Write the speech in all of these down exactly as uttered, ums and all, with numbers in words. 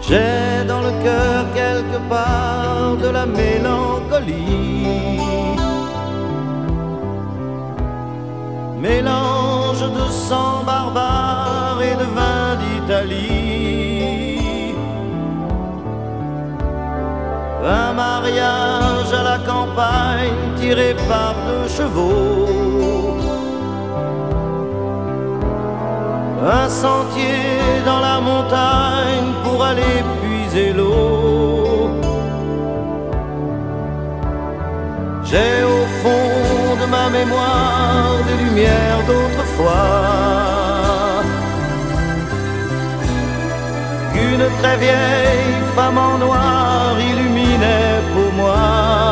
J'ai dans le cœur quelque part de la mélancolie, mélange de sang barbare et de vin d'Italie. Un mariage à la campagne tiré par deux chevaux, un sentier dans la montagne pour aller puiser l'eau. J'ai au fond de ma mémoire des lumières d'autrefois qu'une très vieille femme en noir illuminait pour moi.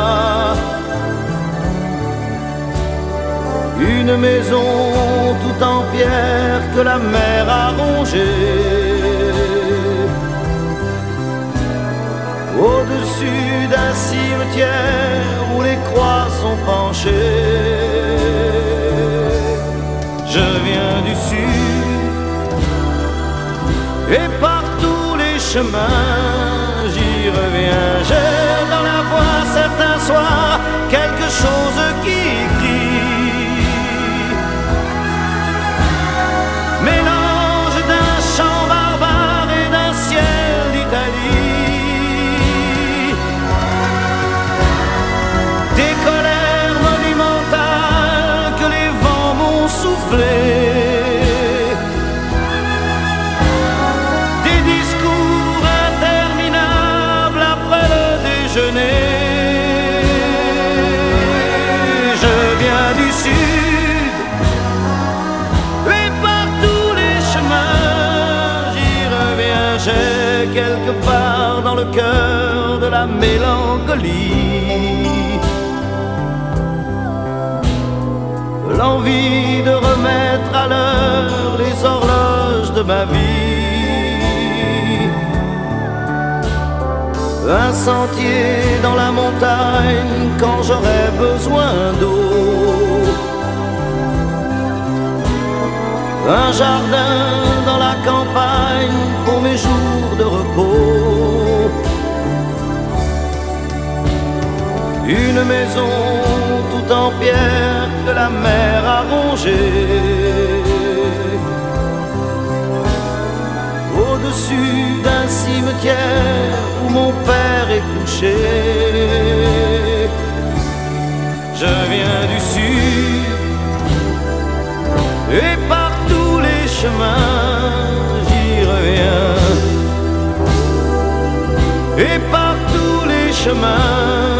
Une maison tout en pierre que la mer a rongée, au-dessus d'un cimetière où les croix sont penchées. Je viens du sud et par tous les chemins j'y reviens. J'ai dans la voix certains soirs quelque chose qui crie, mélange d'un chant barbare et d'un ciel d'Italie, des colères monumentales que les vents m'ont soufflées, des discours interminables après le déjeuner. Je viens du sud et par tous les chemins j'y reviens. J'ai quelque part dans le cœur de la mélancolie l'envie de remettre à l'heure les horloges de ma vie. Un sentier dans la montagne quand j'aurai besoin d'eau, un jardin dans la campagne pour mes jours de repos, une maison tout en pierre que la mer a rongée, au-dessus d'un cimetière où mon père est couché. Je viens du sud et par tous les chemins j'y reviens, et par tous les chemins